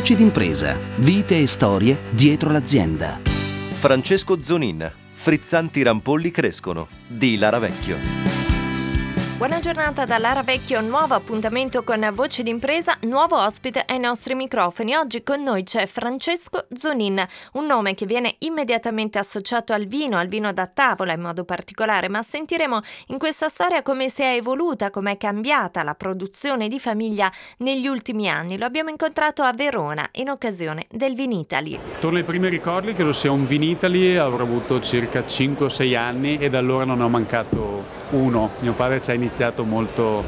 Voci d'impresa, vite e storie dietro l'azienda. Francesco Zonin, frizzanti rampolli crescono, di Lara Vecchio. Buona giornata da Lara Vecchio, nuovo appuntamento con Voci d'impresa, nuovo ospite ai nostri microfoni. Oggi con noi c'è Francesco Zonin, un nome che viene immediatamente associato al vino da tavola in modo particolare, ma sentiremo in questa storia come si è evoluta, come è cambiata la produzione di famiglia negli ultimi anni. Lo abbiamo incontrato a Verona in occasione del Vinitaly. Torno ai primi ricordi, credo sia un Vinitaly, avrò avuto circa 5 o 6 anni e da allora non ne ho mancato uno. Mio padre ci ha iniziato molto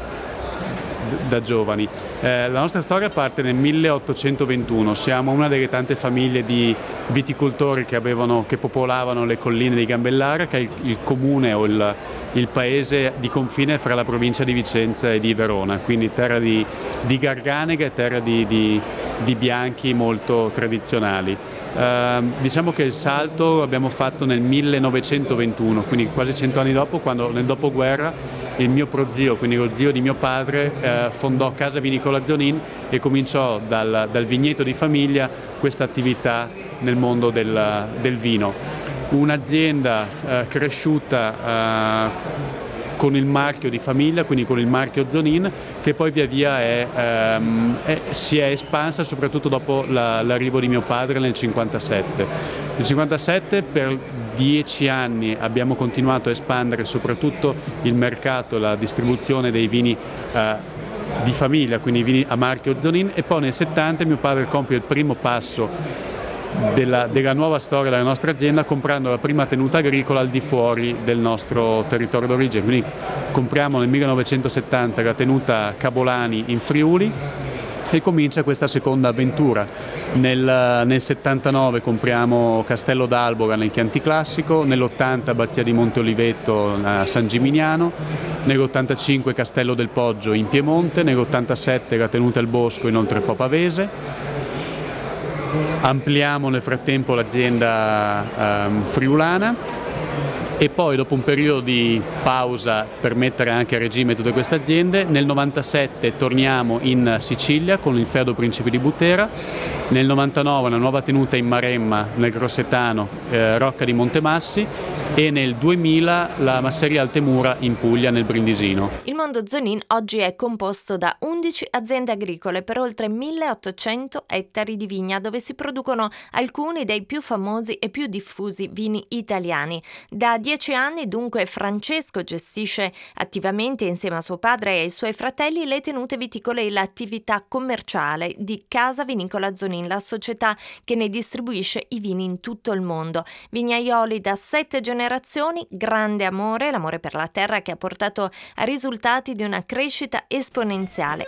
da giovani. La nostra storia parte nel 1821, siamo una delle tante famiglie di viticoltori che popolavano le colline di Gambellara, che è il comune o il paese di confine fra la provincia di Vicenza e di Verona, quindi terra di Garganega e terra di bianchi molto tradizionali. Diciamo che il salto l'abbiamo fatto nel 1921, quindi quasi 100 anni dopo, quando nel dopoguerra il mio prozio, quindi lo zio di mio padre, fondò Casa Vinicola Zonin e cominciò dal vigneto di famiglia questa attività nel mondo del vino. Un'azienda cresciuta con il marchio di famiglia, quindi con il marchio Zonin, che poi via via si è espansa soprattutto dopo l'arrivo di mio padre nel 1957. Nel 1957 per 10 anni abbiamo continuato a espandere soprattutto il mercato e la distribuzione dei vini di famiglia, quindi vini a marchio Zonin, e poi nel 1970 mio padre compie il primo passo della nuova storia della nostra azienda comprando la prima tenuta agricola al di fuori del nostro territorio d'origine. Quindi compriamo nel 1970 la tenuta Cabolani in Friuli e comincia questa seconda avventura. Nel 79 compriamo Castello d'Albora nel Chianti Classico, nell'80 Abbazia di Monte Oliveto a San Gimignano, nell'85 Castello del Poggio in Piemonte, nell'87 la tenuta Il Bosco in Oltrepò Pavese. Ampliamo nel frattempo l'azienda friulana e poi dopo un periodo di pausa per mettere anche a regime tutte queste aziende, nel 97 torniamo in Sicilia con il feudo Principi di Butera, nel 99 una nuova tenuta in Maremma nel Grossetano, Rocca di Montemassi, e nel 2000 la masseria Altemura in Puglia nel Brindisino. Il mondo Zonin oggi è composto da 11 aziende agricole per oltre 1800 ettari di vigna, dove si producono alcuni dei più famosi e più diffusi vini italiani. Da 10 anni dunque Francesco gestisce attivamente insieme a suo padre e ai suoi fratelli le tenute viticole e l'attività commerciale di Casa Vinicola Zonin, la società che ne distribuisce i vini in tutto il mondo. Vignaioli da 7 generazioni, grande amore, l'amore per la terra che ha portato a risultati di una crescita esponenziale.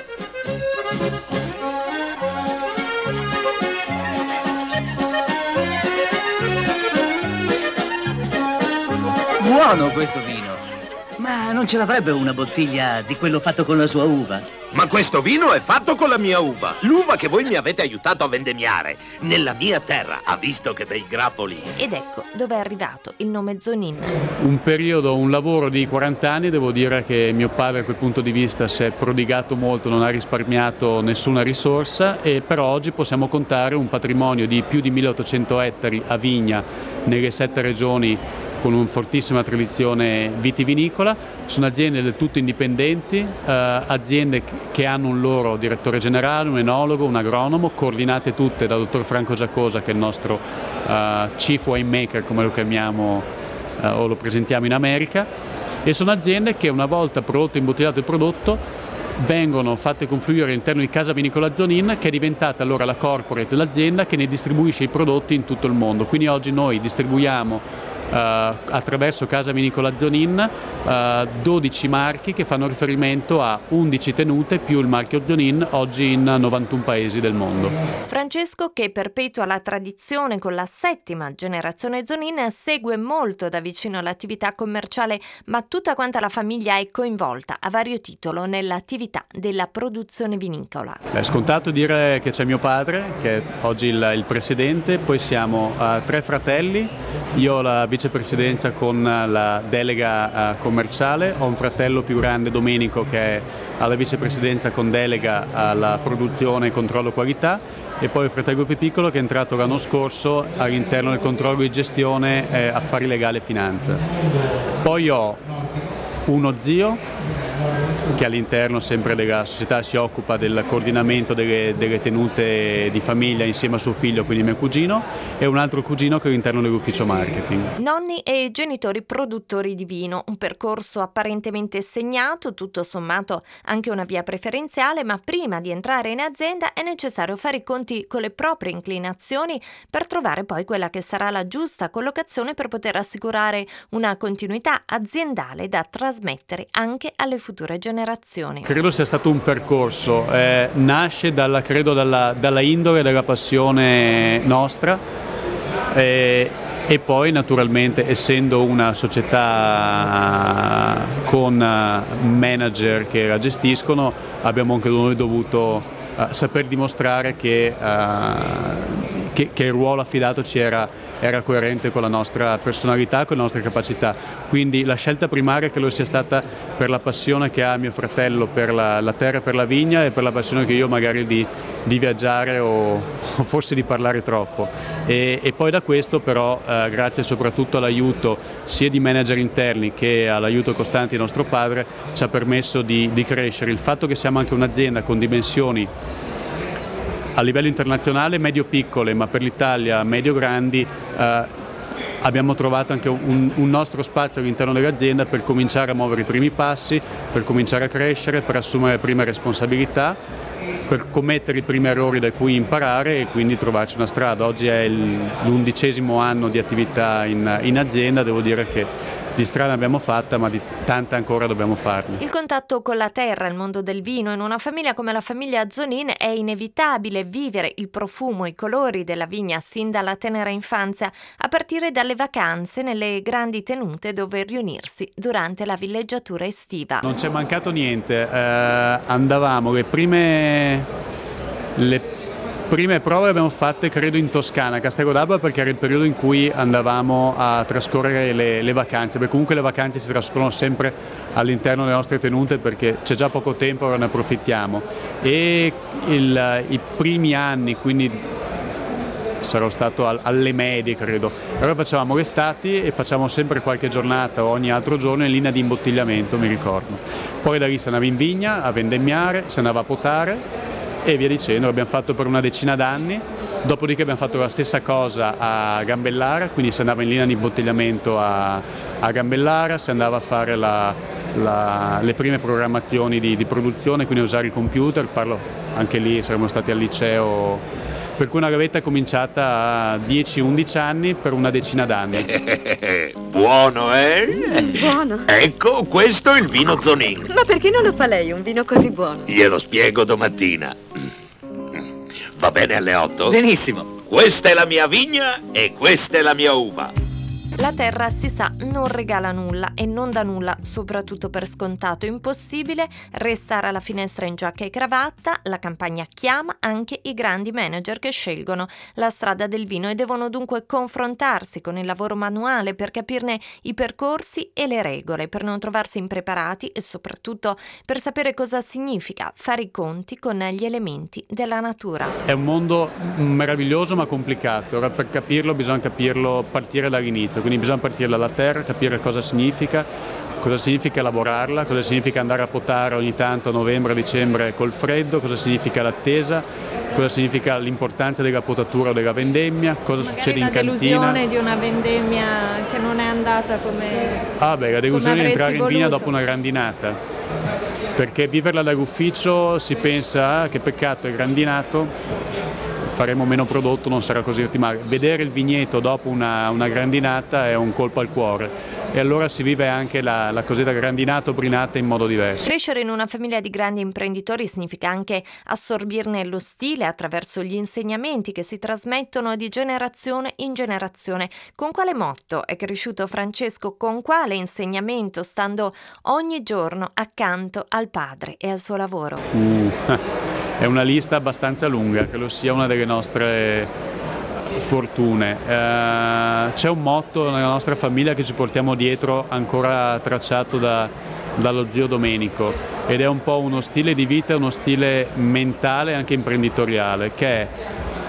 Buono questo vino, ma non ce l'avrebbe una bottiglia di quello fatto con la sua uva? Ma questo vino è fatto con la mia uva, l'uva che voi mi avete aiutato a vendemmiare nella mia terra. Ha visto che bei grappoli? Ed ecco dove è arrivato il nome Zonin. Un lavoro di 40 anni, devo dire che mio padre a quel punto di vista si è prodigato molto, non ha risparmiato nessuna risorsa, e per oggi possiamo contare un patrimonio di più di 1800 ettari a vigna nelle 7 regioni con una fortissima tradizione vitivinicola. Sono aziende del tutto indipendenti, aziende che hanno un loro direttore generale, un enologo, un agronomo, coordinate tutte dal dottor Franco Giacosa, che è il nostro chief winemaker, come lo chiamiamo o lo presentiamo in America, e sono aziende che una volta prodotto e imbottigliato il prodotto vengono fatte confluire all'interno di Casa Vinicola Zonin, che è diventata allora la corporate dell'azienda che ne distribuisce i prodotti in tutto il mondo. Quindi oggi noi distribuiamo attraverso Casa Vinicola Zonin 12 marchi che fanno riferimento a 11 tenute più il marchio Zonin, oggi in 91 paesi del mondo. Francesco, che perpetua la tradizione con la 7ª generazione Zonin, segue molto da vicino l'attività commerciale, ma tutta quanta la famiglia è coinvolta a vario titolo nell'attività della produzione vinicola. È scontato dire che c'è mio padre, che è oggi il presidente, poi siamo 3 fratelli, io ho la vicepresidenza con la delega commerciale, ho un fratello più grande, Domenico, che è alla vicepresidenza con delega alla produzione e controllo qualità, e poi il fratello più piccolo che è entrato l'anno scorso all'interno del controllo di gestione affari legali e finanza. Poi ho uno zio che all'interno sempre della società si occupa del coordinamento delle tenute di famiglia insieme a suo figlio, quindi mio cugino, e un altro cugino che è all'interno dell'ufficio marketing. Nonni e genitori produttori di vino, un percorso apparentemente segnato, tutto sommato anche una via preferenziale, ma prima di entrare in azienda è necessario fare i conti con le proprie inclinazioni per trovare poi quella che sarà la giusta collocazione per poter assicurare una continuità aziendale da trasmettere anche alle future generazioni. Credo sia stato un percorso, nasce dalla indole e dalla passione nostra e poi naturalmente essendo una società con manager che la gestiscono abbiamo anche noi dovuto saper dimostrare che il ruolo affidato ci era coerente con la nostra personalità, con le nostre capacità. Quindi la scelta primaria credo sia stata per la passione che ha mio fratello per la terra e per la vigna e per la passione che io magari di viaggiare o forse di parlare troppo. E poi da questo però, grazie soprattutto all'aiuto sia di manager interni che all'aiuto costante di nostro padre, ci ha permesso di crescere. Il fatto che siamo anche un'azienda con dimensioni a livello internazionale medio-piccole, ma per l'Italia medio-grandi, abbiamo trovato anche un nostro spazio all'interno dell'azienda per cominciare a muovere i primi passi, per cominciare a crescere, per assumere le prime responsabilità, per commettere i primi errori da cui imparare e quindi trovarci una strada. Oggi è l'11° anno di attività in azienda, devo dire che di strada abbiamo fatta, ma di tanta ancora dobbiamo farne. Il contatto con la terra, il mondo del vino, in una famiglia come la famiglia Zonin è inevitabile. Vivere il profumo, i colori della vigna sin dalla tenera infanzia, a partire dalle vacanze nelle grandi tenute dove riunirsi durante la villeggiatura estiva. Non c'è mancato niente, andavamo le prime prove le abbiamo fatte credo in Toscana, a Castello d'Abba, perché era il periodo in cui andavamo a trascorrere le vacanze, perché comunque le vacanze si trascorrono sempre all'interno delle nostre tenute perché c'è già poco tempo, ora ne approfittiamo. E i primi anni, quindi sarò stato alle medie credo, allora facevamo l'estate e facciamo sempre qualche giornata o ogni altro giorno in linea di imbottigliamento, mi ricordo. Poi da lì si andava in vigna a vendemmiare, si andava a potare e via dicendo, l'abbiamo fatto per una decina d'anni, dopodiché abbiamo fatto la stessa cosa a Gambellara, quindi si andava in linea di imbottigliamento a Gambellara, si andava a fare le prime programmazioni di produzione, quindi a usare i computer, parlo anche lì, saremmo stati al liceo, per cui una gavetta è cominciata a 10-11 anni per una decina d'anni. Buono, eh? Buono. Ecco, questo è il vino Zonin. Ma perché non lo fa lei un vino così buono? Glielo spiego domattina. Va bene alle 8? Benissimo. Questa è la mia vigna e questa è la mia uva. La terra, si sa, non regala nulla e non dà nulla, soprattutto per scontato. Impossibile restare alla finestra in giacca e cravatta. La campagna chiama anche i grandi manager che scelgono la strada del vino e devono dunque confrontarsi con il lavoro manuale per capirne i percorsi e le regole, per non trovarsi impreparati e soprattutto per sapere cosa significa fare i conti con gli elementi della natura. È un mondo meraviglioso ma complicato, ora per capirlo bisogna partire dall'inizio. Quindi bisogna partire dalla terra, capire cosa significa lavorarla, cosa significa andare a potare ogni tanto a novembre, dicembre col freddo, cosa significa l'attesa, cosa significa l'importanza della potatura o della vendemmia, cosa succede in cantina. La delusione di una vendemmia che non è andata come la delusione di entrare in vigna dopo una grandinata, perché viverla dall'ufficio si pensa che peccato è grandinato, faremo meno prodotto, non sarà così ottimale. Vedere il vigneto dopo una grandinata è un colpo al cuore e allora si vive anche la cosiddetta grandinata o brinata in modo diverso. Crescere in una famiglia di grandi imprenditori significa anche assorbirne lo stile attraverso gli insegnamenti che si trasmettono di generazione in generazione. Con quale motto è cresciuto Francesco? Con quale insegnamento, stando ogni giorno accanto al padre e al suo lavoro? È una lista abbastanza lunga, credo sia una delle nostre fortune. C'è un motto nella nostra famiglia che ci portiamo dietro ancora tracciato dallo zio Domenico ed è un po' uno stile di vita, uno stile mentale anche imprenditoriale che è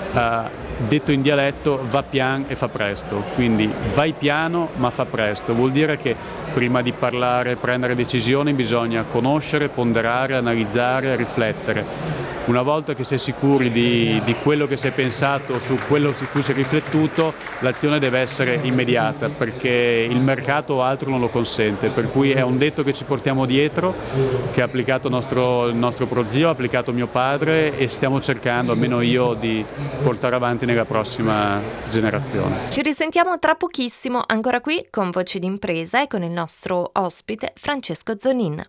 detto in dialetto, va pian e fa presto, quindi vai piano ma fa presto, vuol dire che prima di parlare, prendere decisioni bisogna conoscere, ponderare, analizzare, riflettere. Una volta che sei sicuri di quello che sei pensato, su quello su cui sei riflettuto, l'azione deve essere immediata perché il mercato altro non lo consente, per cui è un detto che ci portiamo dietro, che ha applicato il nostro prozio, ha applicato mio padre e stiamo cercando, almeno io, di portare avanti nella prossima generazione. Ci risentiamo tra pochissimo, ancora qui con Voci d'impresa e con il nostro ospite Francesco Zonin.